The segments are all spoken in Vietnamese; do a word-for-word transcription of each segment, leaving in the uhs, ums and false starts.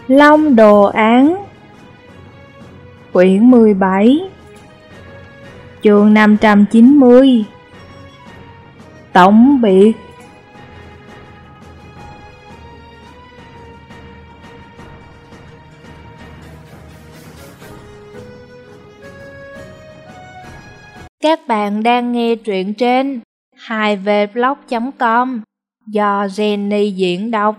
Long Đồ Án Quyển mười bảy Chương năm trăm chín mươi Tổng biệt. Các bạn đang nghe truyện trên hai v blog chấm com do Jenny diễn đọc.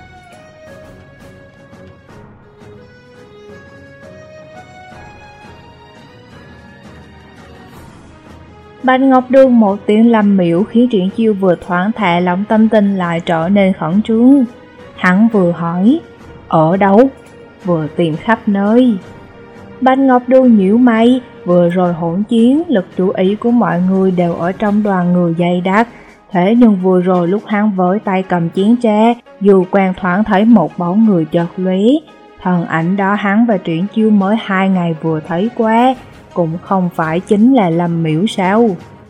Bạch Ngọc Đường một tiếng lâm miễu khiến Triển Chiêu vừa thoáng thả lỏng tâm tình lại trở nên khẩn trương. Hắn vừa hỏi, ở đâu? Vừa tìm khắp nơi. Bạch Ngọc Đường nhíu mày, vừa rồi hỗn chiến, lực chú ý của mọi người đều ở trong đoàn người dày đặc. Thế nhưng vừa rồi lúc hắn với tay cầm chiến tre, dù quan thoáng thấy một bóng người chợt lóe. Thần ảnh đó hắn và Triển Chiêu mới hai ngày vừa thấy qua, cũng không phải chính là Lâm Miễu sao?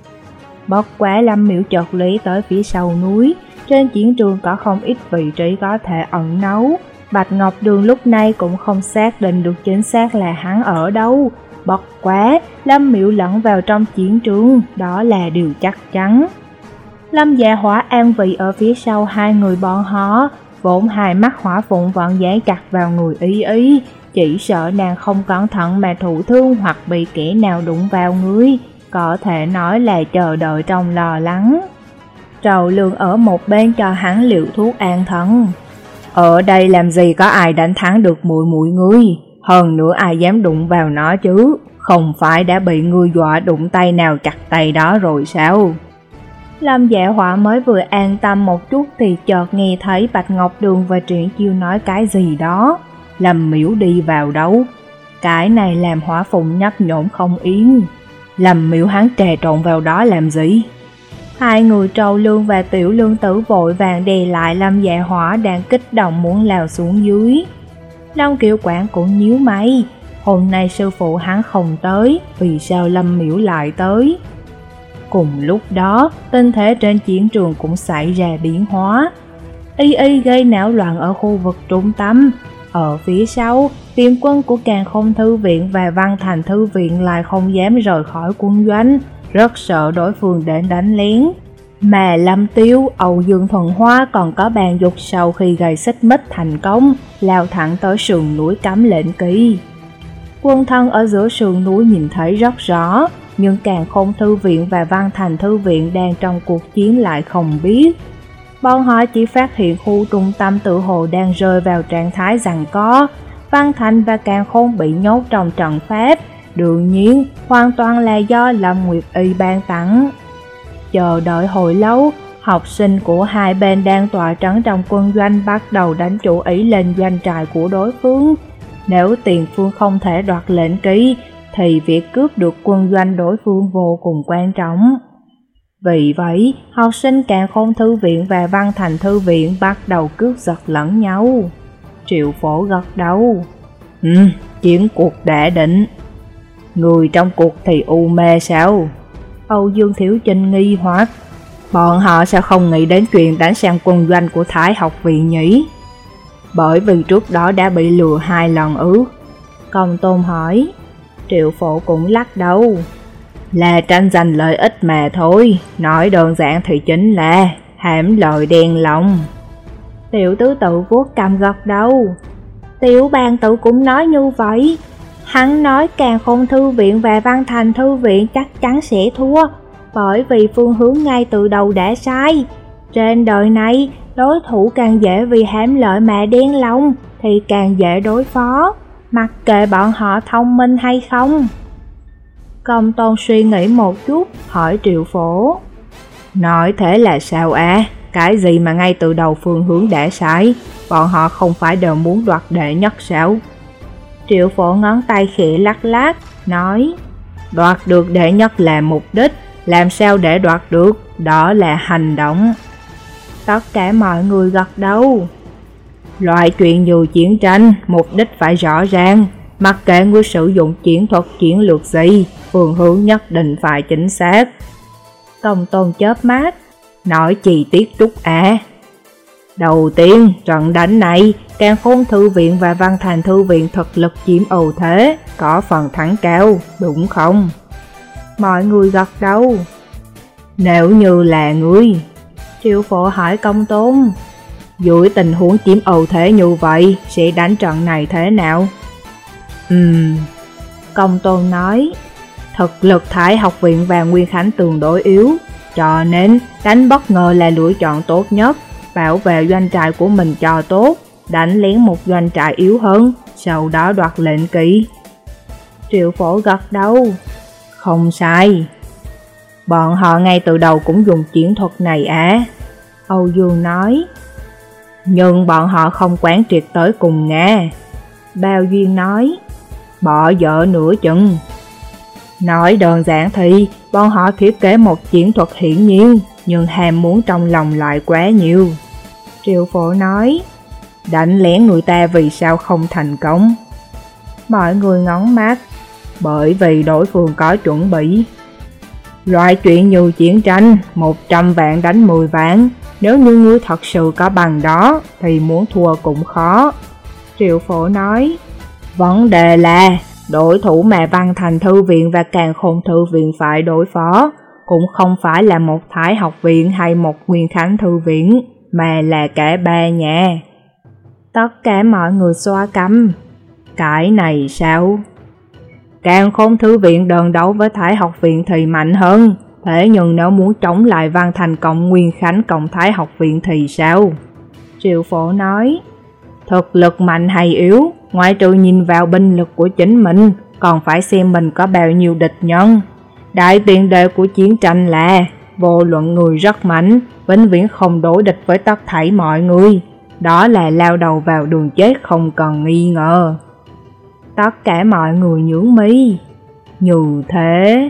Bất quá Lâm Miễu chợt lóe tới phía sau núi, trên chiến trường có không ít vị trí có thể ẩn náu. Bạch Ngọc Đường lúc này cũng không xác định được chính xác là hắn ở đâu. Bất quá, Lâm Miễu lẫn vào trong chiến trường, đó là điều chắc chắn. Lâm Dạ Hỏa an vị ở phía sau hai người bọn họ, vốn hai mắt hỏa phụng vẫn dán chặt vào người Y Y, chỉ sợ nàng không cẩn thận mà thụ thương hoặc bị kẻ nào đụng vào người, có thể nói là chờ đợi trong lo lắng. Trầu Lương ở một bên cho hắn liều thuốc an thần. Ở đây làm gì có ai đánh thắng được muội muội ngươi, hơn nữa ai dám đụng vào nó chứ, không phải đã bị ngươi dọa đụng tay nào chặt tay đó rồi sao? Lâm Dạ Hỏa mới vừa an tâm một chút thì chợt nghe thấy Bạch Ngọc Đường và Triển Chiêu nói cái gì đó. Lâm Miễu đi vào đâu? Cái này làm Hỏa Phụng nhấp nhổm không yên. Lâm Miễu hắn trà trộn vào đó làm gì? Hai người Trầu Lương và Tiểu Lương Tử vội vàng đè lại Lâm Dạ Hỏa đang kích động muốn lao xuống dưới. Long Kiều Quảng cũng nhíu mày, hôm nay sư phụ hắn không tới, vì sao Lâm Miễu lại tới? Cùng lúc đó, tình thế trên chiến trường cũng xảy ra biến hóa. Y Y gây náo loạn ở khu vực trung tâm. Ở phía sau, tiền quân của Càn Khôn Thư Viện và Văn Thành Thư Viện lại không dám rời khỏi quân doanh, rất sợ đối phương đến đánh lén. Mà Lâm Tiêu, Âu Dương Thuần Hoa còn có bàn dục sau khi gây xích mích thành công, lao thẳng tới sườn núi Cấm Lệnh Kỳ. Quân thân ở giữa sườn núi nhìn thấy rất rõ, nhưng Càn Khôn Thư Viện và Văn Thành Thư Viện đang trong cuộc chiến lại không biết. Bọn họ chỉ phát hiện khu trung tâm tự hồ đang rơi vào trạng thái giằng co, Văn Thành và Càn Khôn bị nhốt trong trận pháp, đương nhiên hoàn toàn là do Lâm Nguyệt Y ban tặng. Chờ đợi hồi lâu, học sinh của hai bên đang tọa trấn trong quân doanh bắt đầu đánh chủ ý lên doanh trại của đối phương. Nếu tiền phương không thể đoạt lệnh ký, thì việc cướp được quân doanh đối phương vô cùng quan trọng. Vì vậy, học sinh Càn Khôn Thư Viện và Văn Thành Thư Viện bắt đầu cướp giật lẫn nhau. Triệu Phổ gật đầu. Ừ, chiến cuộc đã định. Người trong cuộc thì u mê sao? Âu Dương Thiểu Trinh nghi hoặc. Bọn họ sao không nghĩ đến chuyện đánh sang quân doanh của Thái học viện nhỉ? Bởi vì trước đó đã bị lừa hai lần ư? Công Tôn hỏi. Triệu Phổ cũng lắc đầu. Là tranh giành lợi ích mà thôi, nói đơn giản thì chính là hãm lợi đen lòng. Tiểu tứ tự vuốt cầm gật đầu. Tiểu bàn tự cũng nói như vậy. Hắn nói Càn Khôn Thư Viện và Văn Thành Thư Viện chắc chắn sẽ thua, bởi vì phương hướng ngay từ đầu đã sai. Trên đời này, đối thủ càng dễ vì hãm lợi mà đen lòng thì càng dễ đối phó, mặc kệ bọn họ thông minh hay không. Công Tôn suy nghĩ một chút, hỏi Triệu Phổ. Nói thế là sao à? Cái gì mà ngay từ đầu phương hướng đã sai? Bọn họ không phải đều muốn đoạt đệ nhất sao? Triệu Phổ ngón tay khẽ lắc lắc, nói. Đoạt được đệ nhất là mục đích, làm sao để đoạt được? Đó là hành động. Tất cả mọi người gật đầu. Loại chuyện dù chiến tranh, mục đích phải rõ ràng. Mặc kệ ngươi sử dụng chiến thuật chiến lược gì, phương hướng nhất định phải chính xác. Công Tôn chớp mắt, nói chi tiết chút à. Đầu tiên, trận đánh này, Càn Khôn Thư viện và Văn Thành Thư viện thực lực chiếm ưu thế, có phần thắng cao, đúng không? Mọi người gật đầu. Nếu như là ngươi, Triệu Phổ hỏi Công Tôn, dưới tình huống chiếm ưu thế như vậy, sẽ đánh trận này thế nào? Ừm, Công Tôn nói, thực lực Thái học viện và Nguyên Khánh tương đối yếu, cho nên đánh bất ngờ là lựa chọn tốt nhất, bảo vệ doanh trại của mình cho tốt, đánh lén một doanh trại yếu hơn, sau đó đoạt lệnh kỳ. Triệu Phổ gật đầu, không sai. Bọn họ ngay từ đầu cũng dùng chiến thuật này à? Âu Dương nói. Nhưng bọn họ không quán triệt tới cùng Nga. Bao Duyên nói, bỏ dở nửa chừng. Nói đơn giản thì bọn họ thiết kế một chiến thuật hiển nhiên, nhưng ham muốn trong lòng lại quá nhiều. Triệu Phổ nói, đánh lén người ta vì sao không thành công? Mọi người ngóng mắt, bởi vì đối phương có chuẩn bị. Loại chuyện như chiến tranh, một trăm vạn đánh mười vạn, nếu như ngươi thật sự có bằng đó, thì muốn thua cũng khó. Triệu Phổ nói, vấn đề là, đối thủ mà Văn Thành Thư viện và Càn Khôn Thư viện phải đối phó, cũng không phải là một Thái học viện hay một Nguyên Khánh Thư viện, mà là cả ba nhà. Tất cả mọi người xoa cằm. Cái này sao? Càn Khôn Thư viện đơn đấu với Thái học viện thì mạnh hơn, thế nhưng nếu muốn chống lại Văn Thành cộng Nguyên Khánh cộng Thái học viện thì sao? Triệu Phổ nói, thực lực mạnh hay yếu, ngoại trừ nhìn vào binh lực của chính mình, còn phải xem mình có bao nhiêu địch nhân. Đại tiền đề của chiến tranh là, vô luận người rất mạnh, vĩnh viễn không đối địch với tất thảy mọi người. Đó là lao đầu vào đường chết không cần nghi ngờ. Tất cả mọi người nhướng mi. Như thế,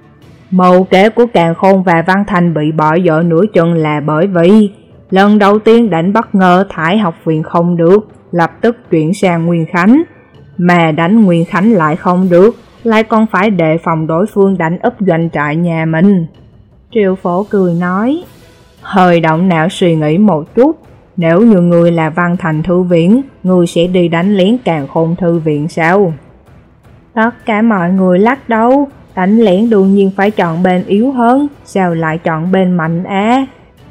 mưu kế của Càn Khôn và Văn Thành bị bỏ dở nửa chừng là bởi vì lần đầu tiên đánh bất ngờ Thái học viện không được, lập tức chuyển sang Nguyên Khánh, mà đánh Nguyên Khánh lại không được, lại còn phải đề phòng đối phương đánh úp doanh trại nhà mình. Triệu Phổ cười nói, hơi động não suy nghĩ một chút, nếu như người là Văn Thành Thư viện, người sẽ đi đánh lén Càn Khôn Thư viện sao? Tất cả mọi người lắc đầu, đánh lén đương nhiên phải chọn bên yếu hơn, sao lại chọn bên mạnh á?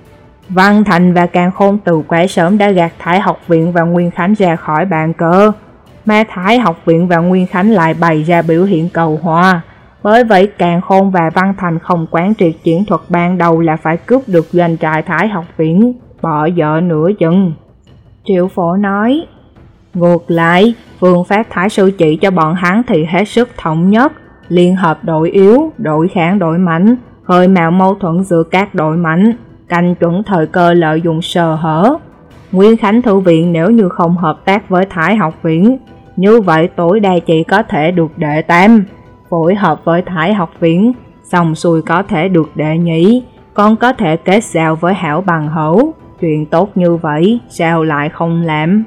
Văn Thành và Càn Khôn từ quá sớm đã gạt Thái học viện và Nguyên Khánh ra khỏi bàn cờ, mà Thái học viện và Nguyên Khánh lại bày ra biểu hiện cầu hòa. Bởi vậy Càn Khôn và Văn Thành không quán triệt chiến thuật ban đầu là phải cướp được doanh trại Thái học viện, bỏ dở nửa chừng. Triệu Phổ nói, ngược lại, phương pháp Thái sư chỉ cho bọn hắn thì hết sức thống nhất, liên hợp đội yếu, đội kháng đội mạnh, khơi mào mâu thuẫn giữa các đội mạnh, canh chuẩn thời cơ lợi dụng sơ hở. Nguyên Khánh Thư viện nếu như không hợp tác với Thái học viện, như vậy tối đa chỉ có thể được đệ tam, phối hợp với Thái học viện, xong xuôi có thể được đệ nhị, còn có thể kết giao với hảo bằng hữu. Chuyện tốt như vậy, sao lại không làm?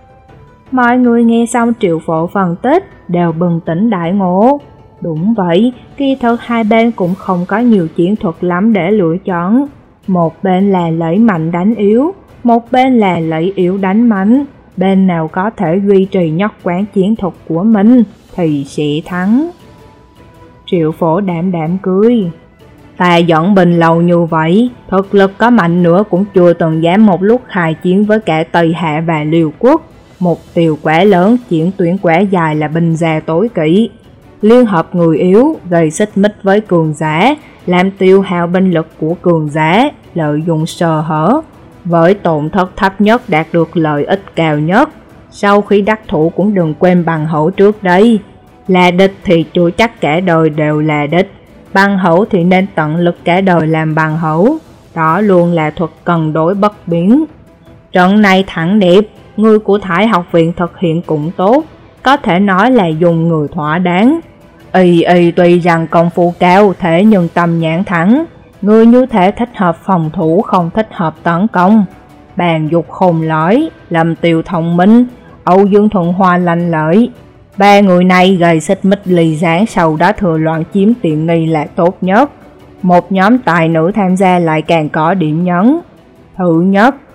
Mọi người nghe xong Triệu Phổ phân tích, đều bừng tỉnh đại ngộ. Đúng vậy, kỳ thực hai bên cũng không có nhiều chiến thuật lắm để lựa chọn. Một bên là lấy mạnh đánh yếu, một bên là lấy yếu đánh mạnh. Bên nào có thể duy trì nhất quán chiến thuật của mình thì sẽ thắng. Triệu Phổ đạm đạm cười. Ta dẫn binh lâu như vậy, thực lực có mạnh nữa cũng chưa từng dám một lúc khai chiến với cả Tây Hạ và Liêu Quốc. Mục tiêu quá lớn, chiến tuyến quá dài là binh gia tối kỵ. Liên hợp người yếu, gây xích mích với cường giả, làm tiêu hao binh lực của cường giả, lợi dụng sơ hở, với tổn thất thấp nhất đạt được lợi ích cao nhất. Sau khi đắc thủ cũng đừng quên bằng hữu trước đây. Là địch thì chưa chắc cả đời đều là địch, bằng hữu thì nên tận lực cả đời làm bằng hữu. Đó luôn là thuật cân đối bất biến. Trận này thẳng đẹp, người của Thái học viện thực hiện cũng tốt, có thể nói là dùng người thỏa đáng. Y y tuy rằng công phu cao, thế nhưng tâm nhãn thẳng, người như thể thích hợp phòng thủ không thích hợp tấn công. Bàn Dục khôn lối, Lâm Tiêu thông minh, Âu Dương thuận hoa lanh lợi. Ba người này gây xích mích ly gián, sau đó thừa loạn chiếm tiện nghi là tốt nhất. Một nhóm tài nữ tham gia lại càng có điểm nhấn. Thứ nhất,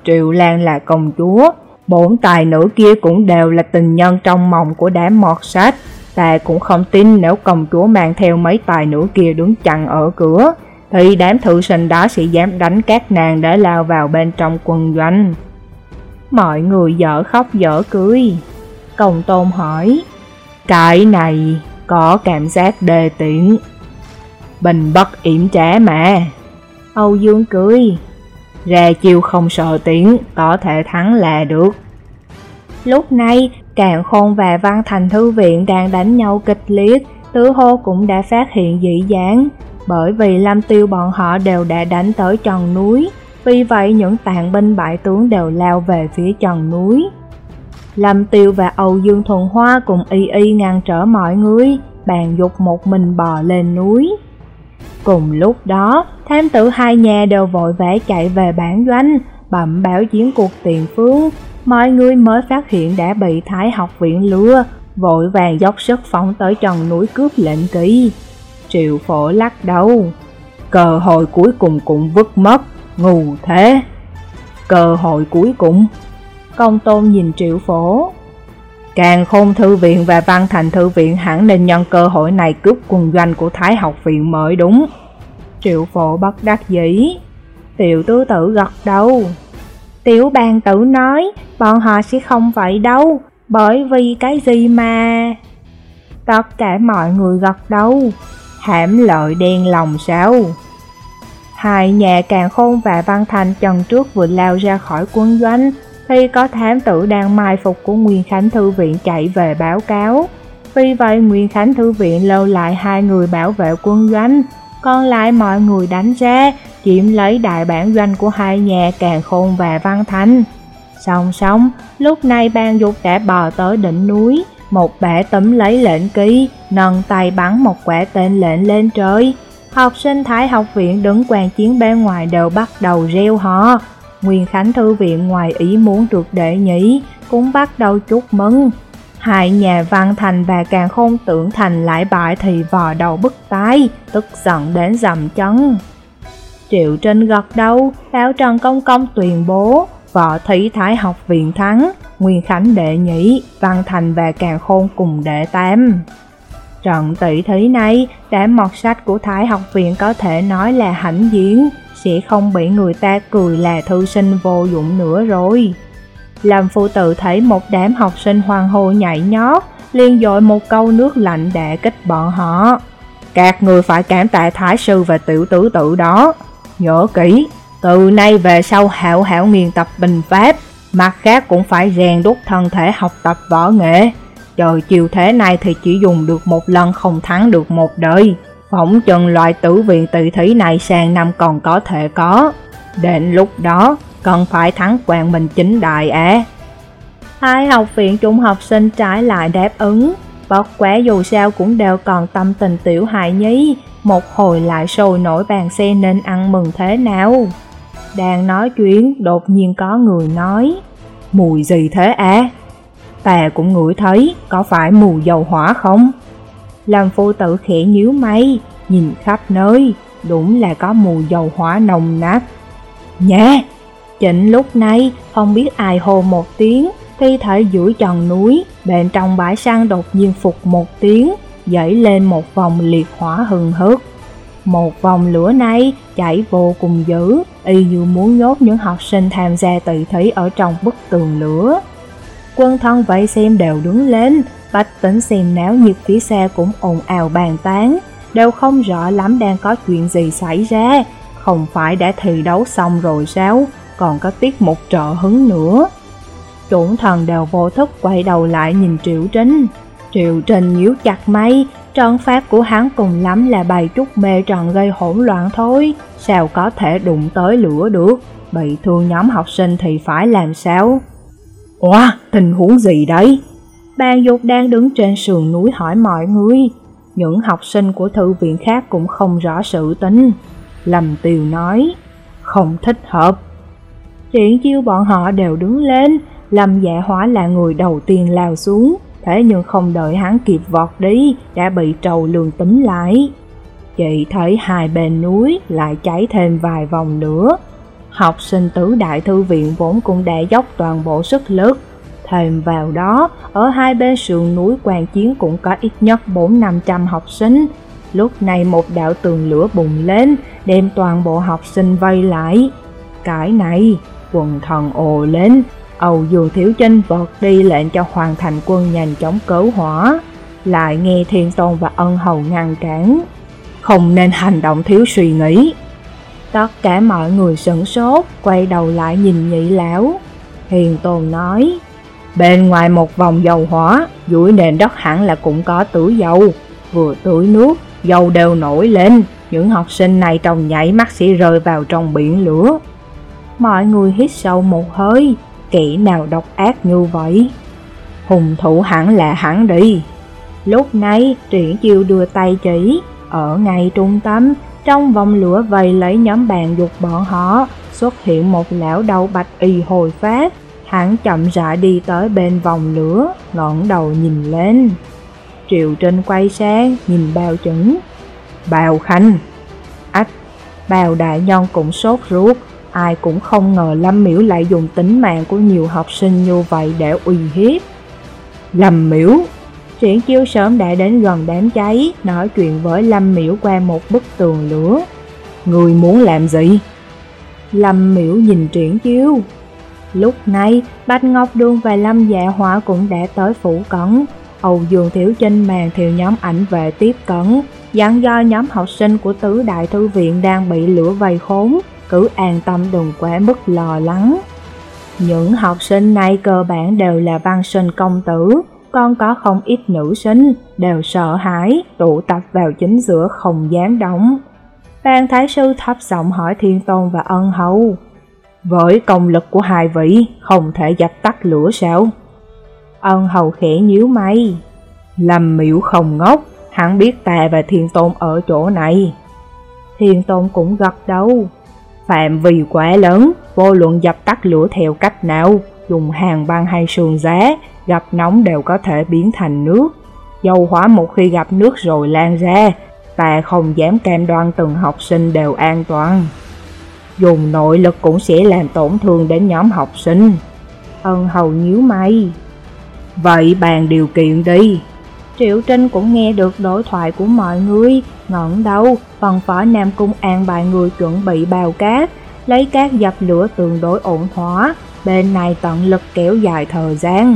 Triệu Lan là công chúa, bốn tài nữ kia cũng đều là tình nhân trong mộng của đám mọt sách. Ta cũng không tin nếu công chúa mang theo mấy tài nữ kia đứng chặn ở cửa, thì đám thư sinh đó sẽ dám đánh các nàng để lao vào bên trong quân doanh. Mọi người dở khóc dở cười. Công Tôn hỏi, cái này có cảm giác đề tiện. Bình bất yểm trá mà. Âu Dương cười, ra chiêu không sợ tiếng, có thể thắng là được. Lúc này, Càn Khôn và Văn Thành thư viện đang đánh nhau kịch liệt, tứ hô cũng đã phát hiện dị dáng, bởi vì Lâm Tiêu bọn họ đều đã đánh tới chân núi, vì vậy những tàn binh bại tướng đều lao về phía chân núi. Lâm Tiêu và Âu Dương Thuần Hoa cùng y y ngăn trở mọi người, bàn dục một mình bò lên núi. Cùng lúc đó, thám tử hai nhà đều vội vã chạy về bản doanh, bẩm báo chiến cuộc tiền phương. Mọi người mới phát hiện đã bị Thái học viện lừa, vội vàng dốc sức phóng tới chân núi cướp lệnh kỳ. Triệu Phổ lắc đầu, cơ hội cuối cùng cũng vứt mất, ngu thế. Cơ hội cuối cùng? Công Tôn nhìn Triệu Phổ. Càn Khôn thư viện và Văn Thành thư viện hẳn nên nhân cơ hội này cướp quân doanh của Thái học viện mới đúng. Triệu Phổ bất đắc dĩ. Tiểu tứ tử gật đầu. Tiểu bàn tử nói, bọn họ sẽ không vậy đâu, bởi vì cái gì mà... Tất cả mọi người gật đầu. Hãm lợi đen lòng sao? Hai nhà Càn Khôn và Văn Thành chân trước vừa lao ra khỏi quân doanh, thì có thám tử đang mai phục của Nguyên Khánh thư viện chạy về báo cáo. Vì vậy Nguyên Khánh thư viện lưu lại hai người bảo vệ quân doanh, còn lại mọi người đánh ra, chiếm lấy đại bản doanh của hai nhà Càn Khôn và Văn Thành. Song song, lúc này Ban Dục đã bò tới đỉnh núi, một bả túm lấy lệnh ký, nâng tay bắn một quả tên lệnh lên trời. Học sinh Thái học viện đứng quan chiến bên ngoài đều bắt đầu reo hò. Nguyên Khánh thư viện ngoài ý muốn được đệ nhị cũng bắt đầu chúc mừng. Hai nhà Văn Thành và Càn Khôn tưởng thành lại bại thì vò đầu bứt tai, tức giận đến dầm chân. Triệu Trinh gật đầu, báo Trần Công Công tuyên bố Võ Thủy Thái học viện thắng, Nguyên Khánh đệ nhị, Văn Thành và Càn Khôn cùng đệ tam. Trận tỷ thí này, đám mọt sách của Thái học viện có thể nói là hãnh diện, sẽ không bị người ta cười là thư sinh vô dụng nữa rồi. Lâm Phu Tử thấy một đám học sinh hoan hô nhảy nhót, liền dội một câu nước lạnh để kích bọn họ. Các người phải cảm tạ Thái sư và tiểu tứ tử đó. Nhớ kỹ, từ nay về sau hảo hảo nghiên tập binh pháp, mặt khác cũng phải rèn đúc thân thể học tập võ nghệ. Trời chiều thế này thì chỉ dùng được một lần, không thắng được một đời. Phỏng chừng loại tử viện tỷ thí này sang năm còn có thể có. Đến lúc đó, cần phải thắng Quang Minh chính đại á. Hai học viện trung học sinh trái lại đáp ứng. Bất quá dù sao cũng đều còn tâm tình tiểu hài nhi, một hồi lại sôi nổi bàn xe nên ăn mừng thế nào. Đang nói chuyện, đột nhiên có người nói, mùi gì thế á? Ta cũng ngửi thấy, có phải mùi dầu hỏa không? Lâm Phu Tử khẽ nhíu mày, nhìn khắp nơi, đúng là có mùi dầu hỏa nồng nặc. Nha! Chính lúc này, không biết ai hô một tiếng, thi thể dưới chân núi, bên trong bãi săn đột nhiên phục một tiếng, dậy lên một vòng liệt hỏa hừng hực. Một vòng lửa này chảy vô cùng dữ, y như muốn nhốt những học sinh tham gia tỷ thí ở trong bức tường lửa. Quân thân vây xem đều đứng lên, bách tính xem náo nhiệt phía xa cũng ồn ào bàn tán, đều không rõ lắm đang có chuyện gì xảy ra. Không phải đã thi đấu xong rồi sao, còn có tiết mục trợ hứng nữa. Chủng thần đều vô thức quay đầu lại nhìn Triệu Trinh. Triệu Trinh nhíu chặt mày, trận pháp của hắn cùng lắm là bày trúc mê trận gây hỗn loạn thôi, sao có thể đụng tới lửa được, bị thương nhóm học sinh thì phải làm sao? Ủa, tình huống gì đấy? Bàn Dục đang đứng trên sườn núi hỏi mọi người. Những học sinh của thư viện khác cũng không rõ sự tính. Lâm Tiêu nói, không thích hợp. Triển chiêu bọn họ đều đứng lên, Lâm Dạ Hỏa là người đầu tiên lao xuống, thế nhưng không đợi hắn kịp vọt đi, đã bị trầu lường tính lại. Chị thấy hai bên núi lại cháy thêm vài vòng lửa. Học sinh tứ đại thư viện vốn cũng đã dốc toàn bộ sức lực. Thêm vào đó, ở hai bên sườn núi quan chiến cũng có ít nhất bốn năm trăm học sinh. Lúc này một đạo tường lửa bùng lên, đem toàn bộ học sinh vây lại. Cái này, quần thần ồ lên, Âu Dương Thiếu Chinh vọt đi lệnh cho Hoàng Thành Quân nhanh chóng cứu hỏa. Lại nghe Thiên Tôn và Ân Hầu ngăn cản. Không nên hành động thiếu suy nghĩ. Tất cả mọi người sửng sốt, quay đầu lại nhìn Nhị lão. Thiên Tôn nói, bên ngoài một vòng dầu hỏa, dưới nền đất hẳn là cũng có tưới dầu. Vừa tưới nước, dầu đều nổi lên, những học sinh này trong nháy mắt sẽ rơi vào trong biển lửa. Mọi người hít sâu một hơi, kẻ nào độc ác như vậy? Hùng thủ hẳn là hắn đi. Lúc này, Triển Chiêu đưa tay chỉ, ở ngay trung tâm, trong vòng lửa vây lấy nhóm bàn dục bọn họ, xuất hiện một lão đầu bạch y hồi phát. Hắn chậm rãi đi tới bên vòng lửa, ngẩng đầu nhìn lên. Triệu Trinh quay sang, nhìn Bào Chững. Bào Khanh. Ách, Bào đại nhân cũng sốt ruột. Ai cũng không ngờ Lâm Miễu lại dùng tính mạng của nhiều học sinh như vậy để uy hiếp. Lâm Miễu. Triển Chiêu sớm đã đến gần đám cháy, nói chuyện với Lâm Miễu qua một bức tường lửa. Người muốn làm gì? Lâm Miễu nhìn Triển Chiêu. Lúc này, Bạch Ngọc Đường và Lâm Dạ Hỏa cũng đã tới phủ cận. Âu Dương Thiếu Chinh mang theo nhóm ảnh vệ tiếp cận, dặn do nhóm học sinh của tứ đại thư viện đang bị lửa vây khốn, cứ an tâm đừng quá mức lo lắng. Những học sinh này cơ bản đều là văn sinh công tử, còn có không ít nữ sinh, đều sợ hãi, tụ tập vào chính giữa không dám động. Ban Thái Sư thấp giọng hỏi Thiên Tôn và Ân Hầu, với công lực của hai vị, không thể dập tắt lửa sao? Ân Hầu khẽ nhíu mày. Lâm Miễu không ngốc, hắn biết ta và Thiên Tôn ở chỗ này. Thiên Tôn cũng gật đầu. Phạm vi quá lớn, vô luận dập tắt lửa theo cách nào, dùng hàng băng hay sườn giá, gặp nóng đều có thể biến thành nước. Dầu hỏa một khi gặp nước rồi lan ra, ta không dám cam đoan từng học sinh đều an toàn. Dùng nội lực cũng sẽ làm tổn thương đến nhóm học sinh. Ân Hầu nhíu mày. Vậy bàn điều kiện đi. Triệu Trinh cũng nghe được đối thoại của mọi người, ngẩng đầu, phân phó Nam Cung an bài người chuẩn bị bào cát, lấy cát dập lửa tương đối ổn thỏa, bên này tận lực kéo dài thời gian.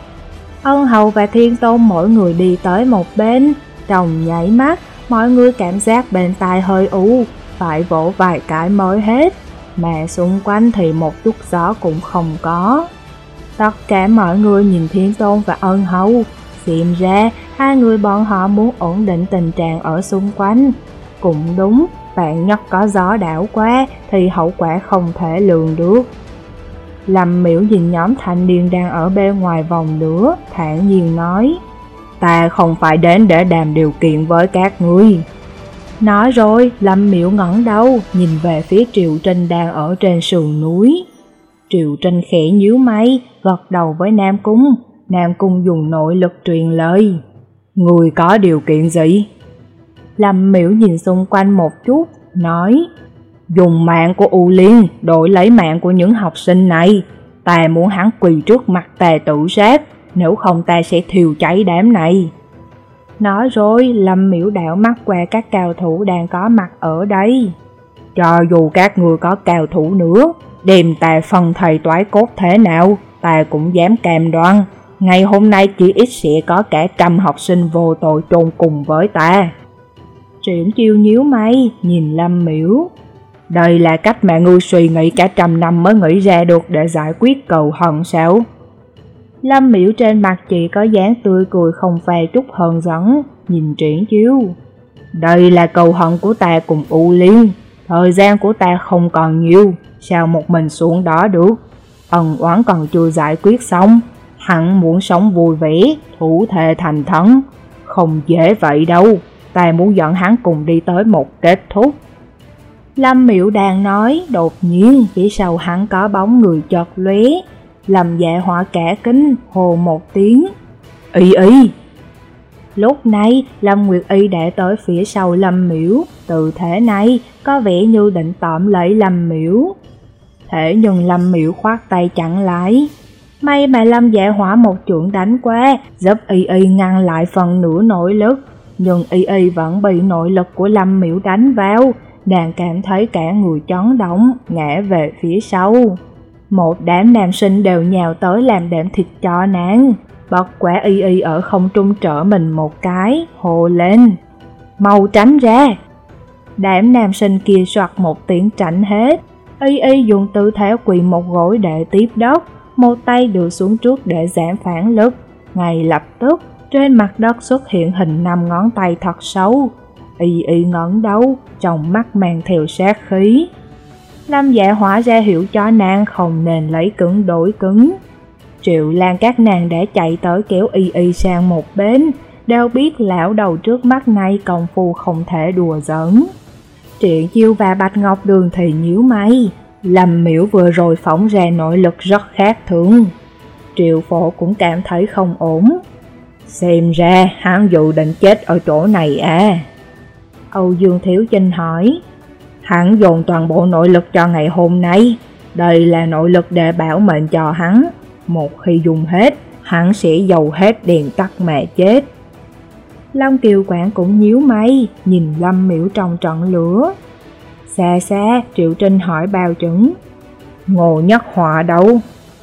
Ân Hầu và Thiên Tôn mỗi người đi tới một bên, trong nháy mắt, mọi người cảm giác bên tai hơi u, phải vỗ vài cái mới hết, mà xung quanh thì một chút gió cũng không có. Tất cả mọi người nhìn Thiên Tôn và Ân Hầu, xem ra hai người bọn họ muốn ổn định tình trạng ở xung quanh. Cũng đúng, vạn nhất có gió đảo qua thì hậu quả không thể lường được. Lâm Miễu nhìn nhóm thanh niên đang ở bên ngoài vòng lửa, thản nhiên nói, ta không phải đến để đàm điều kiện với các ngươi. Nói rồi, Lâm Miễu ngẩng đầu, nhìn về phía Triệu Trinh đang ở trên sườn núi. Triệu Trinh khẽ nhíu mày, gật đầu với Nam Cung. Nam Cung dùng nội lực truyền lời. Người có điều kiện gì? Lâm Miễu nhìn xung quanh một chút, nói, dùng mạng của U Liên đổi lấy mạng của những học sinh này. Ta muốn hắn quỳ trước mặt ta tự sát, nếu không ta sẽ thiêu cháy đám này. Nói rồi, Lâm Miễu đảo mắt qua các cao thủ đang có mặt ở đây. Cho dù các người có cao thủ nữa, đem ta phân thầy toái cốt thế nào, ta cũng dám cam đoan, ngày hôm nay chỉ ít sẽ có cả trăm học sinh vô tội chôn cùng với ta. Triển Chiêu nhíu mày, nhìn Lâm Miễu. Đây là cách mà ngươi suy nghĩ cả trăm năm mới nghĩ ra được để giải quyết cừu hận sao? Lâm Miễu trên mặt chỉ có dáng tươi cười không pha chút hờn giận, nhìn Triển Chiêu. Đây là cừu hận của ta cùng U Liên, thời gian của ta không còn nhiều, sao một mình xuống đó được? Ân oán còn chưa giải quyết xong, hắn muốn sống vui vẻ, thủ thề thành thân, không dễ vậy đâu, ta muốn dẫn hắn cùng đi tới một kết thúc. Lâm Miễu đang nói, đột nhiên phía sau hắn có bóng người chợt lóe. Lâm Dạ Hỏa cả kinh, hô một tiếng, Y Y. Lúc này, Lâm Nguyệt Y đã tới phía sau Lâm Miễu, tư thế này có vẻ như định tóm lấy Lâm Miễu. Thế nhưng Lâm Miểu khoát tay chặn lại. May mà Lâm Dạ Hỏa một chưởng đánh qua, giúp Y Y ngăn lại phần nửa nội lực, nhưng Y Y vẫn bị nội lực của Lâm Miểu đánh vào, nàng cảm thấy cả người chấn động, ngã về phía sau. Một đám nam sinh đều nhào tới làm đệm thịt cho nàng, bất quả Y Y ở không trung trở mình một cái, hô lên: "Mau tránh ra!" Đám nam sinh kia soạt một tiếng tránh hết. Y Y dùng tư thế quỳ một gối để tiếp đất, một tay đưa xuống trước để giảm phản lực. Ngay lập tức, trên mặt đất xuất hiện hình năm ngón tay thật xấu. Y Y ngẩng đầu, trong mắt mang theo sát khí. Lâm Dạ Hỏa ra hiệu cho nàng không nên lấy cứng đổi cứng. Triệu Lan các nàng đã chạy tới kéo Y Y sang một bên, đều biết lão đầu trước mắt này công phu không thể đùa giỡn. Triển Chiêu và Bạch Ngọc Đường thì nhíu mày. Lâm Miểu vừa rồi phóng ra nội lực rất khác thường. Triệu Phổ cũng cảm thấy không ổn. Xem ra hắn dự định chết ở chỗ này à? Âu Dương Thiếu Chinh hỏi. Hắn dồn toàn bộ nội lực cho ngày hôm nay. Đây là nội lực để bảo mệnh cho hắn. Một khi dùng hết, hắn sẽ dầu hết đèn tắt mà chết. Long Kiều Quảng cũng nhíu mày, nhìn Lâm Miểu trong trận lửa. Xa xa, Triệu Trinh hỏi bao chứng. Ngô Nhất Họa đâu?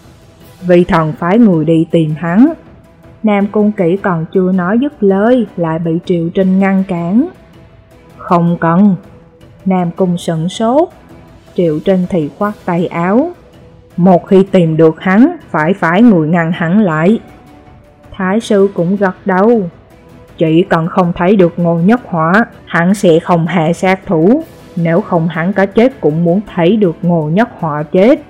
Vì thần phái người đi tìm hắn. Nam Cung Kỷ còn chưa nói dứt lời, lại bị Triệu Trinh ngăn cản. Không cần. Nam Cung sửng sốt. Triệu Trinh thì khoát tay áo. Một khi tìm được hắn, phải phải người ngăn hắn lại. Thái sư cũng gật đầu. Chỉ cần không thấy được Ngô Nhất Họa, hắn sẽ không hạ sát thủ. Nếu không hắn có chết cũng muốn thấy được Ngô Nhất Họa chết.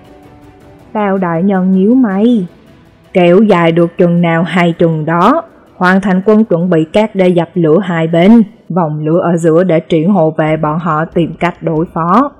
Bao đại nhân nhíu mày. Kéo dài được chừng nào hay chừng đó. Hoàn thành quân chuẩn bị các để dập lửa hai bên, vòng lửa ở giữa để triển hộ vệ bọn họ tìm cách đối phó.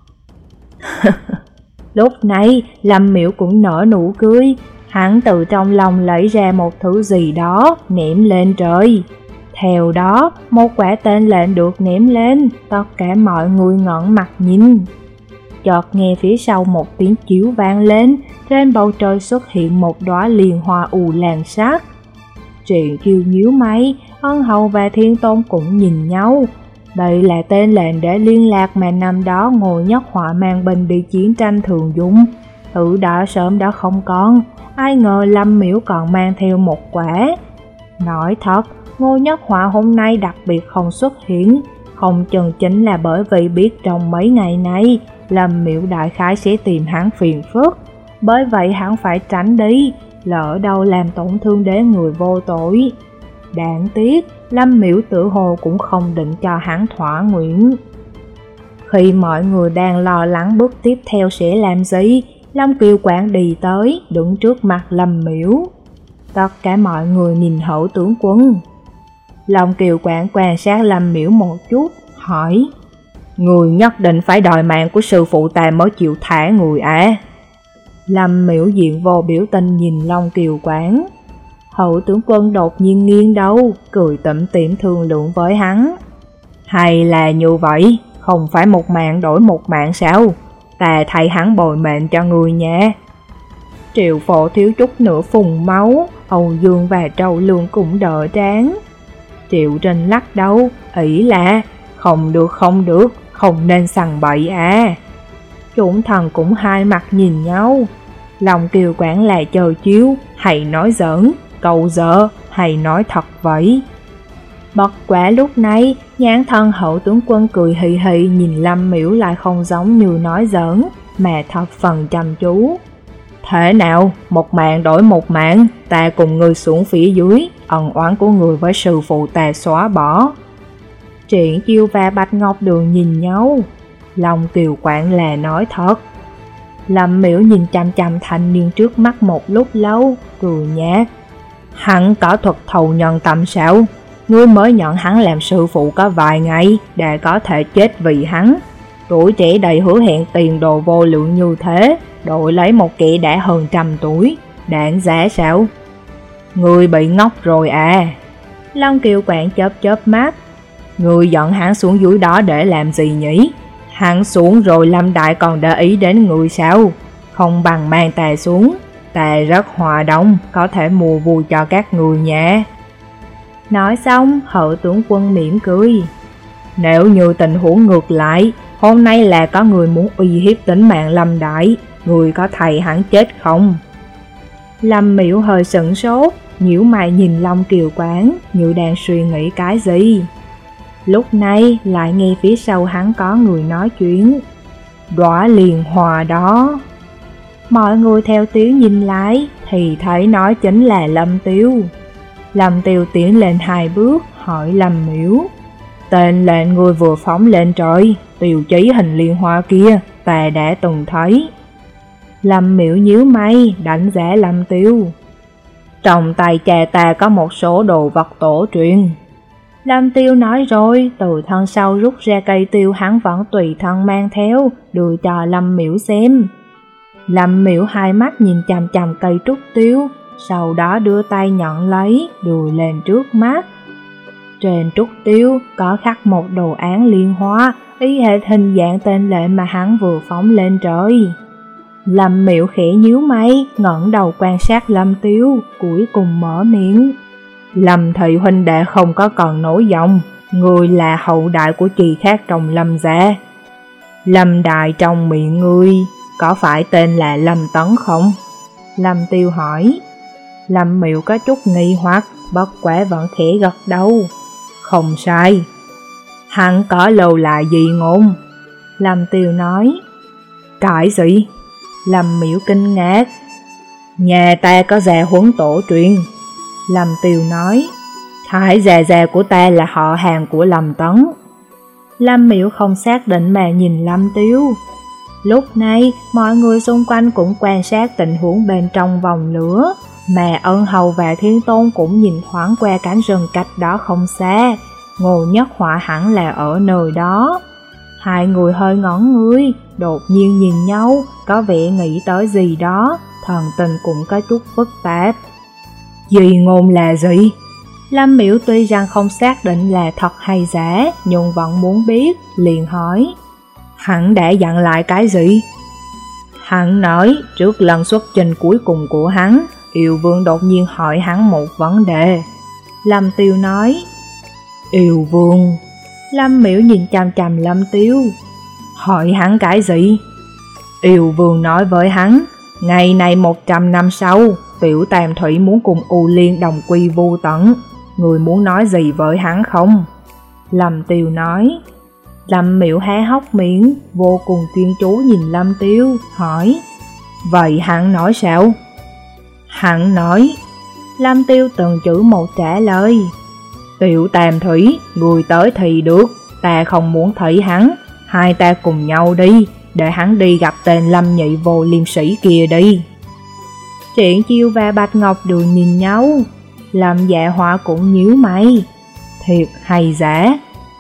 Lúc này Lâm Miểu cũng nở nụ cười. Hắn từ trong lòng lấy ra một thứ gì đó, ném lên trời. Theo đó, một quả tên lệnh được ném lên, tất cả mọi người ngẩng mặt nhìn. Chợt nghe phía sau một tiếng chiếu vang lên, trên bầu trời xuất hiện một đóa liền hoa u lan sắc. Triển Chiêu nhíu mày, Ân Hầu và Thiên Tôn cũng nhìn nhau. Đây là tên lệnh để liên lạc mà năm đó Ngô Nhất Họa mang binh đi chiến tranh thường dùng. Thứ đã sớm đã không còn, ai ngờ Lâm Miểu còn mang theo một quả. Nói thật, Ngô Nhất Họa hôm nay đặc biệt không xuất hiện, không chừng chính là bởi vì biết trong mấy ngày nay Lâm Miểu đại khái sẽ tìm hắn phiền phức, bởi vậy hắn phải tránh đi, lỡ đâu làm tổn thương đến người vô tội. Đáng tiếc, Lâm Miểu tự hồ cũng không định cho hắn thỏa nguyện. Khi mọi người đang lo lắng bước tiếp theo sẽ làm gì, Long Kiều Quảng đi tới, đứng trước mặt Lâm Miểu. Tất cả mọi người nhìn Hậu tướng quân. Long Kiều Quảng quan sát Lâm Miểu một chút, hỏi: Người nhất định phải đòi mạng của sư phụ ta mới chịu thả người à? Lâm Miểu diện vô biểu tình nhìn Long Kiều Quảng. Hậu tướng quân đột nhiên nghiêng đầu, cười tủm tỉm thương lượng với hắn. Hay là như vậy, không phải một mạng đổi một mạng sao? Ta thay hắn bồi mệnh cho người nha. Triệu Phổ thiếu chút nữa phùng máu, Âu Dương và Trâu Lương cũng đỡ trán. Triệu Trinh lắc đầu, ý là không được không được, không nên sằng bậy à. Chúng thần cũng hai mặt nhìn nhau. Lòng Kiều Quảng là chờ chiếu, hay nói giỡn, cầu dở, hay nói thật vậy. Bất quả lúc này, nhãn thân Hậu tướng quân cười hì hì nhìn Lâm Miểu lại không giống như nói giỡn, mà thập phần chăm chú. Thế nào, một mạng đổi một mạng, ta cùng người xuống phía dưới, ân oán của người với sư phụ ta xóa bỏ. Triển Chiêu và Bạch Ngọc Đường nhìn nhau. Lòng Kiều Quảng là nói thật. Lâm Miểu nhìn chăm chăm thanh niên trước mắt một lúc lâu, cười nhạt. Hắn có thuật thầu nhân tâm sao? Ngươi mới nhận hắn làm sư phụ có vài ngày, đã có thể chết vì hắn. Tuổi trẻ đầy hứa hẹn tiền đồ vô lượng như thế, đổi lấy một kẻ đã hơn trăm tuổi, đáng giá sao? Ngươi bị ngốc rồi à? Long Kiều Quảng chớp chớp mắt. Ngươi dẫn hắn xuống dưới đó để làm gì nhỉ? Hắn xuống rồi Lâm Đại còn để ý đến người sao? Không bằng mang ta xuống, ta rất hòa đồng, có thể mua vui cho các người nhé. Nói xong, Hậu tướng quân mỉm cười. Nếu như tình huống ngược lại, hôm nay là có người muốn uy hiếp tính mạng Lâm Đại, người có thầy hắn chết không? Lâm Miểu hơi sửng sốt, nhíu mày nhìn Long Kiều Quán như đang suy nghĩ cái gì. Lúc này lại nghe phía sau hắn có người nói chuyện. Đóa liền hòa đó. Mọi người theo tiếng nhìn lại thì thấy nói chính là Lâm Tiêu. Lâm Tiêu tiến lên hai bước hỏi Lâm Miểu. Tên lệnh người vừa phóng lên trời, tiêu chí hình liên hoa kia ta đã từng thấy. Lâm Miểu nhíu mày đánh giá Lâm Tiêu. Trong tay cha ta có một số đồ vật tổ truyền. Lâm Tiêu nói rồi, từ thân sau rút ra cây tiêu hắn vẫn tùy thân mang theo, đưa cho Lâm Miểu xem. Lâm Miểu hai mắt nhìn chằm chằm cây trúc tiêu, sau đó đưa tay nhận lấy, đưa lên trước mắt. Trên trúc tiêu có khắc một đồ án liên hoa, ý hệt hình dạng tên lệnh mà hắn vừa phóng lên trời. Lâm Miểu khẽ nhíu mày, ngẩng đầu quan sát Lâm Tiêu, cuối cùng mở miệng. Lâm thị huynh đệ không có còn nổi giọng, người là hậu đại của chì khác trong Lâm gia. Lâm đại trong miệng ngươi, có phải tên là Lâm Tấn không? Lâm Tiêu hỏi. Lâm Miểu có chút nghi hoặc, bất quả vẫn khẽ gật đầu. Không sai. Hắn có lâu là gì ngôn? Lâm Tiêu nói. Cái gì? Lâm Miểu kinh ngạc. Nhà ta có già huấn tổ truyền. Lâm Tiêu nói. Thái già già của ta là họ hàng của Lâm Tấn. Lâm Miểu không xác định mà nhìn Lâm Tiêu. Lúc này mọi người xung quanh cũng quan sát tình huống bên trong vòng lửa, mà Ân Hầu và Thiên Tôn cũng nhìn thoáng qua cánh rừng cách đó không xa. Ngô Nhất Họa hẳn là ở nơi đó. Hai người hơi ngẩn người, đột nhiên nhìn nhau, có vẻ nghĩ tới gì đó, thần tình cũng có chút phức tạp. Dị ngôn là gì? Lâm Miểu tuy rằng không xác định là thật hay giả, nhưng vẫn muốn biết, liền hỏi. Hắn đã dặn lại cái gì? Hắn nói trước lần xuất trình cuối cùng của hắn, Yêu Vương đột nhiên hỏi hắn một vấn đề. Lâm Tiêu nói. Yêu Vương? Lâm Miểu nhìn chằm chằm Lâm Tiêu. Hỏi hắn cái gì? Yêu Vương nói với hắn, ngày này một trăm năm sau, Tiểu Tam Thủy muốn cùng U Liên đồng quy vô tận. Người muốn nói gì với hắn không? Lâm Tiêu nói. Lâm Miểu há hốc miệng, vô cùng chuyên chú nhìn Lâm Tiêu, hỏi. Vậy hắn nói sao? Hắn nói. Lâm Tiêu từng chữ một trả lời. Tiểu Tam Thủy, người tới thì được, ta không muốn thấy hắn, hai ta cùng nhau đi, để hắn đi gặp tên Lâm Nhị Vô Liêm Sĩ kia đi. Triển Chiêu và Bạch Ngọc Đường nhìn nhau, Lâm Dạ Họa cũng nhíu mày. Thiệt hay giả?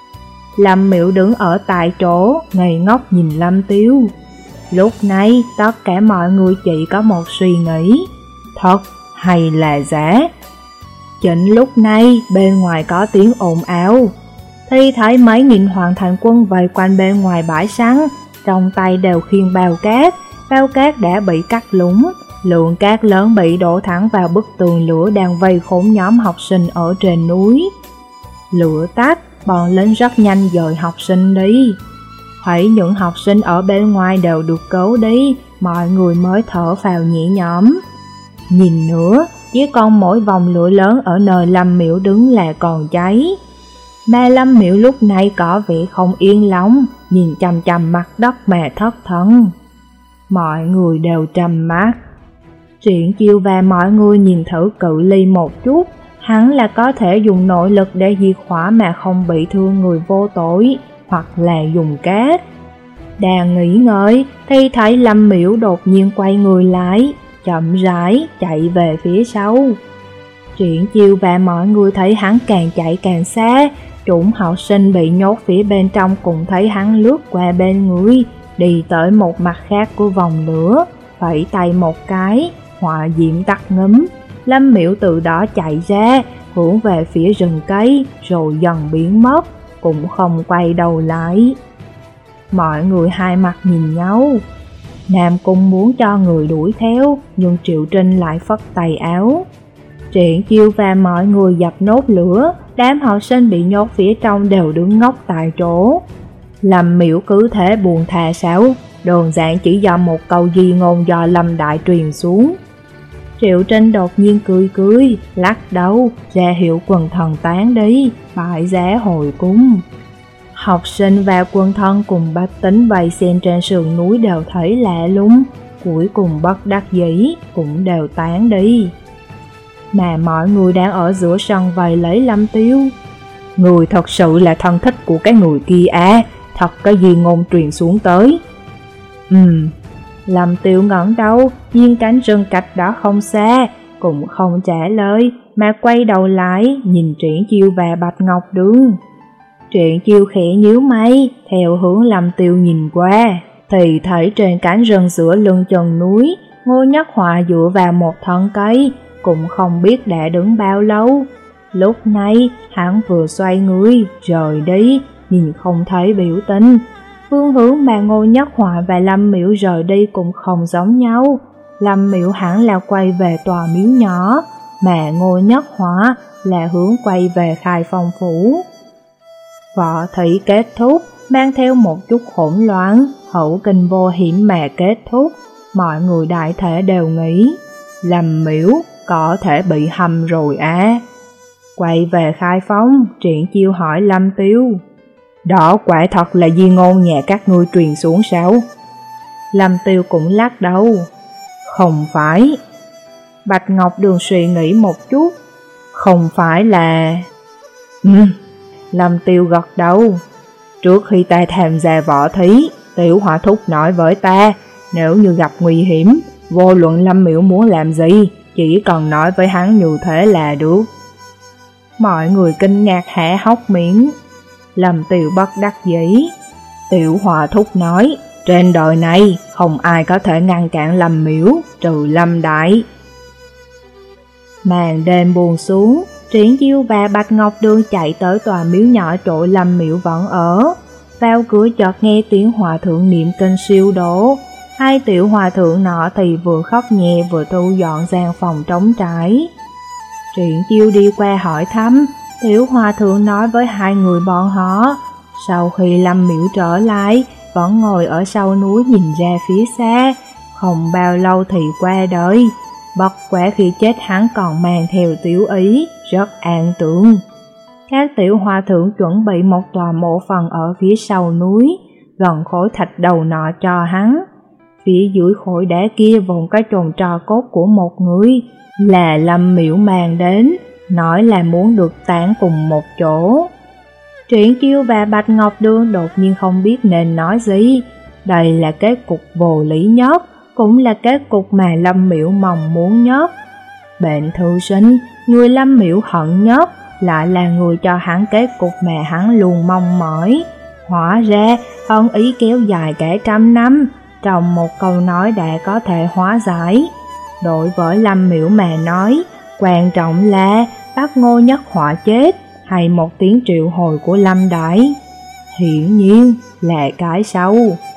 Lâm Miểu đứng ở tại chỗ, ngây ngốc nhìn Lâm Tiêu. Lúc này tất cả mọi người chỉ có một suy nghĩ, thật hay là giả? Chính lúc này bên ngoài có tiếng ồn ào, thì thấy mấy nghìn hoàng thành quân vây quanh bên ngoài bãi săn, trong tay đều khiêng bao cát, bao cát đã bị cắt lúng, lượng cát lớn bị đổ thẳng vào bức tường lửa đang vây khốn nhóm học sinh ở trên núi. Lửa tắt, bọn lính rất nhanh dời học sinh đi. Thấy những học sinh ở bên ngoài đều được cứu đi, mọi người mới thở phào nhẹ nhõm. Nhìn nữa, chỉ còn mỗi vòng lửa lớn ở nơi Lâm Miểu đứng là còn cháy. Mà Lâm Miểu lúc này có vẻ không yên lòng, nhìn chằm chằm mặt đất mà thất thần. Mọi người đều trầm mắt. Triển Chiêu và mọi người nhìn thử cự ly một chút, hắn là có thể dùng nội lực để diệt hỏa mà không bị thương người vô tội, hoặc là dùng cát. Đang nghĩ ngợi thì thấy Lâm Miểu đột nhiên quay người lại, chậm rãi chạy về phía sau. Triển Chiêu và mọi người thấy hắn càng chạy càng xa, chúng học sinh bị nhốt phía bên trong cũng thấy hắn lướt qua bên người, đi tới một mặt khác của vòng lửa, phẩy tay một cái, hỏa diễm tắt ngấm. Lâm Miểu từ đó chạy ra, hướng về phía rừng cây, rồi dần biến mất, cũng không quay đầu lại. mọi người hai mặt nhìn nhau. Nam Cung muốn cho người đuổi theo, nhưng Triệu Trinh lại phất tay áo. Triển Chiêu và mọi người dập nốt lửa, đám học sinh bị nhốt phía trong đều đứng ngốc tại chỗ. Lâm Miểu cứ thế buồn thà sao, đơn giản chỉ do một câu di ngôn do Lâm Đại truyền xuống. Triệu Trinh đột nhiên cười cười, lắc đầu, ra hiệu quần thần tán đi, bại giá hồi cung. Học sinh và quân thân cùng bách tính vây xem trên sườn núi đều thấy lạ lùng, cuối cùng bất đắc dĩ cũng đều tán đi. Mà mọi người đang ở giữa sân vây lấy Lâm Tiêu. Người thật sự là thân thích của cái người kia à, thật cái gì ngôn truyền xuống tới. Ừm, Lâm Tiêu ngẩng đầu, nhìn cánh rừng cách đó không xa, cũng không trả lời, mà quay đầu lại, nhìn Triển Chiêu và Bạch Ngọc Đường. Triển Chiêu khẽ nhíu mày, theo hướng Lâm Tiêu nhìn qua, thì thấy trên cánh rừng giữa lưng chừng núi, Ngô Nhất Họa dựa vào một thân cây, cũng không biết đã đứng bao lâu. Lúc này, hắn vừa xoay người, rời đi, nhìn không thấy biểu tình. Phương hướng mà Ngô Nhất Họa và Lâm Miểu rời đi cũng không giống nhau. Lâm Miểu hẳn là quay về tòa miếu nhỏ, mà Ngô Nhất Họa là hướng quay về Khai Phong phủ. Võ thị kết thúc, mang theo một chút hỗn loạn, hậu kinh vô hiểm mà kết thúc. Mọi người đại thể đều nghĩ, Lâm Miểu có thể bị hầm rồi à. Quay về Khai Phong, Triển Chiêu hỏi Lâm Tiêu, đó quả thật là di ngôn nhà các ngươi truyền xuống sao? Lâm Tiêu cũng lắc đầu, không phải. Bạch Ngọc Đường suy nghĩ một chút, không phải là... Ừ. Lâm Tiêu gật đầu, trước khi ta tham gia võ thí, Tiểu Hỏa Thúc nói với ta, nếu như gặp nguy hiểm, vô luận Lâm Miểu muốn làm gì, chỉ cần nói với hắn như thế là được. Mọi người kinh ngạc há hốc miệng. Lâm Tiêu bất đắc dĩ. Tiểu Hỏa Thúc nói, trên đời này không ai có thể ngăn cản Lâm Miểu trừ Lâm Đại. Màn đêm buông xuống, Triển Chiêu và Bạch Ngọc Đường chạy tới tòa miếu nhỏ chỗ Lâm Miểu vẫn ở. Vào cửa chợt nghe tiếng hòa thượng niệm kinh siêu độ. Hai tiểu hòa thượng nọ thì vừa khóc nhẹ vừa thu dọn gian phòng trống trải. Triển Chiêu đi qua hỏi thăm, tiểu hòa thượng nói với hai người bọn họ, sau khi Lâm Miểu trở lại, vẫn ngồi ở sau núi nhìn ra phía xa, không bao lâu thì qua đời. Bất quả khi chết hắn còn mang theo tiểu ý, rất an tưởng. Các tiểu hòa thượng chuẩn bị một tòa mộ phần ở phía sau núi, gần khối thạch đầu nọ cho hắn. Phía dưới khối đá kia vốn cái trồn tro cốt của một người, là Lâm Miểu mang đến, nói là muốn được tán cùng một chỗ. Triển Chiêu và Bạch Ngọc Đường đột nhiên không biết nên nói gì. Đây là kết cục vô lý nhất, cũng là kết cục mà Lâm Miểu mong muốn nhất. Bệnh thư sinh, người Lâm Miểu hận nhất, lại là người cho hắn kết cục mà hắn luôn mong mỏi. Hóa ra, ân ý kéo dài cả trăm năm, trong một câu nói đã có thể hóa giải. Đối với Lâm Miểu mà nói, quan trọng là bắt Ngô Nhất Họa chết, hay một tiếng triệu hồi của Lâm Đại. Hiển nhiên là cái sau.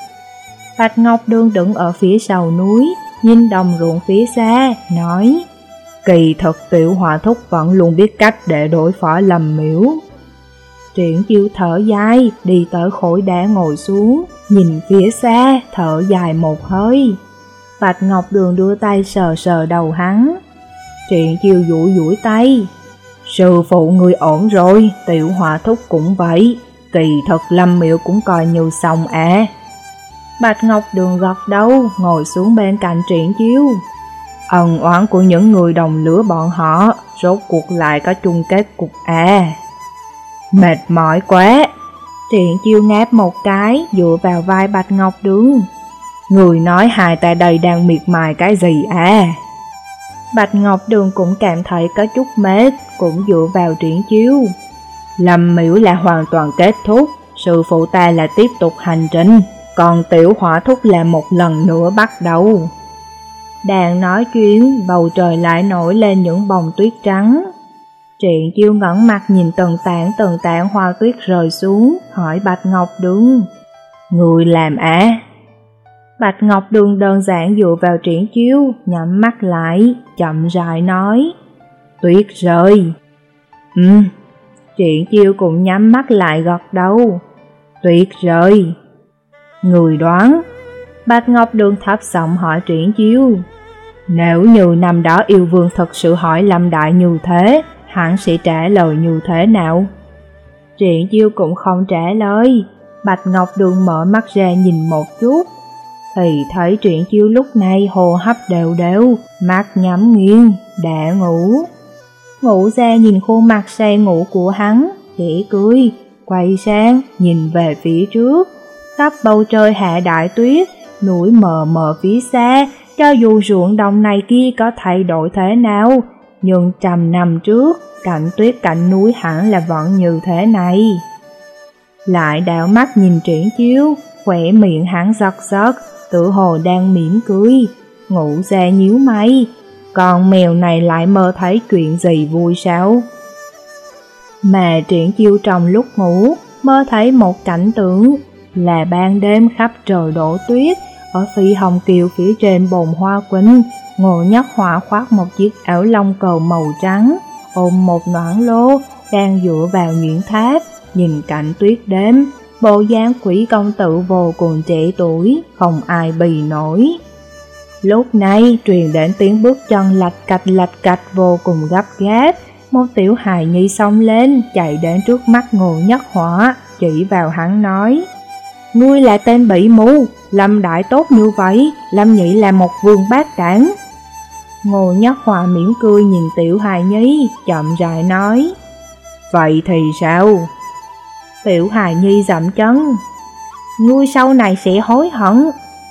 Bạch Ngọc Đường đứng ở phía sau núi, nhìn đồng ruộng phía xa, nói, kỳ thực Tiểu Hỏa Thúc vẫn luôn biết cách để đối phó Lâm Miểu. Triển Chiêu thở dài, đi tới khối đá ngồi xuống, nhìn phía xa, thở dài một hơi. Bạch Ngọc Đường đưa tay sờ sờ đầu hắn. Triển Chiêu duỗi duỗi tay, sư phụ người ổn rồi, Tiểu Hỏa Thúc cũng vậy, kỳ thật Lâm Miểu cũng coi như xong à. Bạch Ngọc Đường gật đầu, ngồi xuống bên cạnh Triển Chiêu. Ân oán của những người đồng lứa bọn họ, rốt cuộc lại có chung kết cục à. Mệt mỏi quá. Triển Chiêu ngáp một cái, dựa vào vai Bạch Ngọc Đường. Người nói hai ta đây đang miệt mài cái gì à? Bạch Ngọc Đường cũng cảm thấy có chút mệt, cũng dựa vào Triển Chiêu. Lâm Miểu là hoàn toàn kết thúc, sư phụ ta là tiếp tục hành trình, còn Tiểu Hỏa Thúc là một lần nữa bắt đầu. Đang nói chuyện, bầu trời lại nổi lên những bông tuyết trắng. Triển Chiêu ngẩng mặt nhìn từng tảng từng tảng hoa tuyết rơi xuống, hỏi Bạch Ngọc Đường, Người làm à? Bạch Ngọc Đường đơn giản dựa vào Triển Chiêu, nhắm mắt lại, chậm rãi nói. Tuyết rơi. Ừ. Triển Chiêu cũng nhắm mắt lại gật đầu. Tuyết rơi. Người đoán. Bạch Ngọc Đường thấp giọng hỏi Triển Chiêu. Nếu như năm đó yêu vương thật sự hỏi Lâm Đại như thế, hắn sẽ trả lời như thế nào? Triển Chiêu cũng không trả lời. Bạch Ngọc Đường mở mắt ra nhìn một chút, thì thấy Triển Chiêu lúc này hô hấp đều đều, mắt nhắm nghiêng, đã ngủ. Ngủ ra nhìn khuôn mặt say ngủ của hắn, khẽ cười, quay sang nhìn về phía trước. Khắp bầu trời hạ đại tuyết, núi mờ mờ phía xa. Cho dù ruộng đồng này kia có thay đổi thế nào, nhưng trăm năm trước, cảnh tuyết cạnh núi hẳn là vẫn như thế này. Lại đảo mắt nhìn Triển Chiêu, khỏe miệng hắn giật giật, tự hồ đang mỉm cười. Ngủ ra nhíu mày, con mèo này lại mơ thấy chuyện gì vui sao? Mà Triển Chiêu trong lúc ngủ, mơ thấy một cảnh tượng, là ban đêm khắp trời đổ tuyết. Ở Phi Hồng Kiều phía trên bồn hoa quỳnh, Ngô Nhất Họa khoác một chiếc áo lông cờ màu trắng, ôm một noãn lô, đang dựa vào nhuyễn tháp, nhìn cảnh tuyết đêm, bộ dáng quỷ công tử vô cùng trẻ tuổi, không ai bì nổi. Lúc này truyền đến tiếng bước chân lạch cạch lạch cạch vô cùng gấp gáp, một tiểu hài nhi xông lên, chạy đến trước mắt Ngô Nhất Họa, chỉ vào hắn nói. Ngươi là tên bị mù, Lâm Đại tốt như vậy, Lâm Nhị là một vương bát đảng. Ngô Nhất Họa mỉm cười nhìn tiểu hài nhi, chậm rãi nói. Vậy thì sao? Tiểu hài nhi dậm chân. Ngươi sau này sẽ hối hận.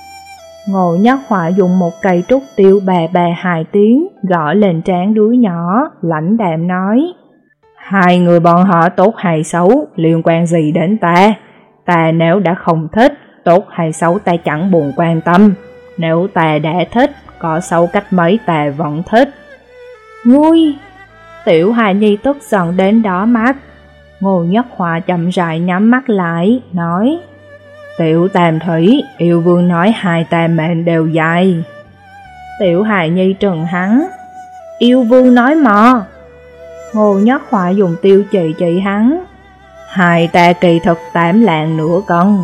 Ngô Nhất Họa dùng một cây trúc tiêu bà bà hai tiếng, gõ lên trán đứa nhỏ, lãnh đạm nói. Hai người bọn họ tốt hay xấu, liên quan gì đến ta? Ta nếu đã không thích, tốt hay xấu ta chẳng buồn quan tâm. Nếu ta đã thích, có xấu cách mấy ta vẫn thích. Ngươi! Tiểu hài nhi tức giận đến đỏ mắt. Ngô Nhất Họa chậm rãi nhắm mắt lại, nói. Tiểu Tam Thủy, yêu vương nói hai ta mệnh đều dài. Tiểu hài nhi trừng hắn. Yêu vương nói mò. Ngô Nhất Họa dùng tiêu chỉ chỉ hắn. Hai ta kỳ thực tám lạng nửa cân.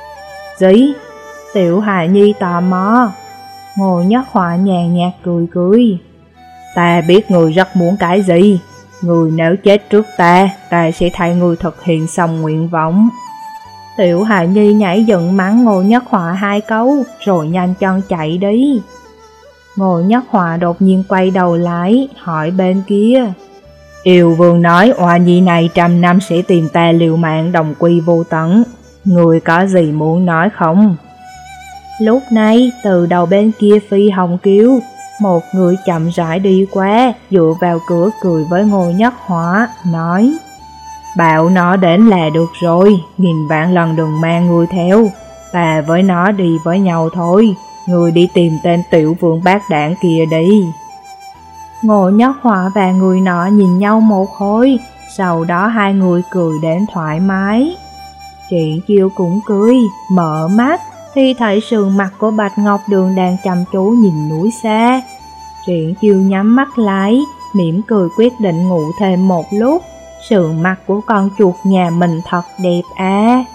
Gì? Tiểu hài nhi tò mò. Ngô Nhất Họa nhàn nhạt cười cười. Ta biết người rất muốn cái gì. Người nếu chết trước ta, ta sẽ thay người thực hiện xong nguyện vọng. Tiểu hài nhi nhảy dựng mắng Ngô Nhất Họa hai câu, rồi nhanh chân chạy đi. Ngô Nhất Họa đột nhiên quay đầu lại, hỏi bên kia. Yêu vương nói oa nhi này trăm năm sẽ tìm ta liều mạng đồng quy vô tận. Người có gì muốn nói không? Lúc này, từ đầu bên kia Phi Hồng Kiều, một người chậm rãi đi qua, dựa vào cửa cười với Ngô Nhất Họa, nói. Bảo nó đến là được rồi, nghìn vạn lần đừng mang người theo. Ta với nó đi với nhau thôi, người đi tìm tên tiểu vương bát đảng kia đi. Ngô Nhất Họa và người nọ nhìn nhau một hồi, sau đó hai người cười đến thoải mái. Triển Chiêu cũng cười, mở mắt, thì thấy sườn mặt của Bạch Ngọc Đường đang chăm chú nhìn núi xa. Triển Chiêu nhắm mắt lại, mỉm cười quyết định ngủ thêm một lúc. Sườn mặt của con chuột nhà mình thật đẹp à.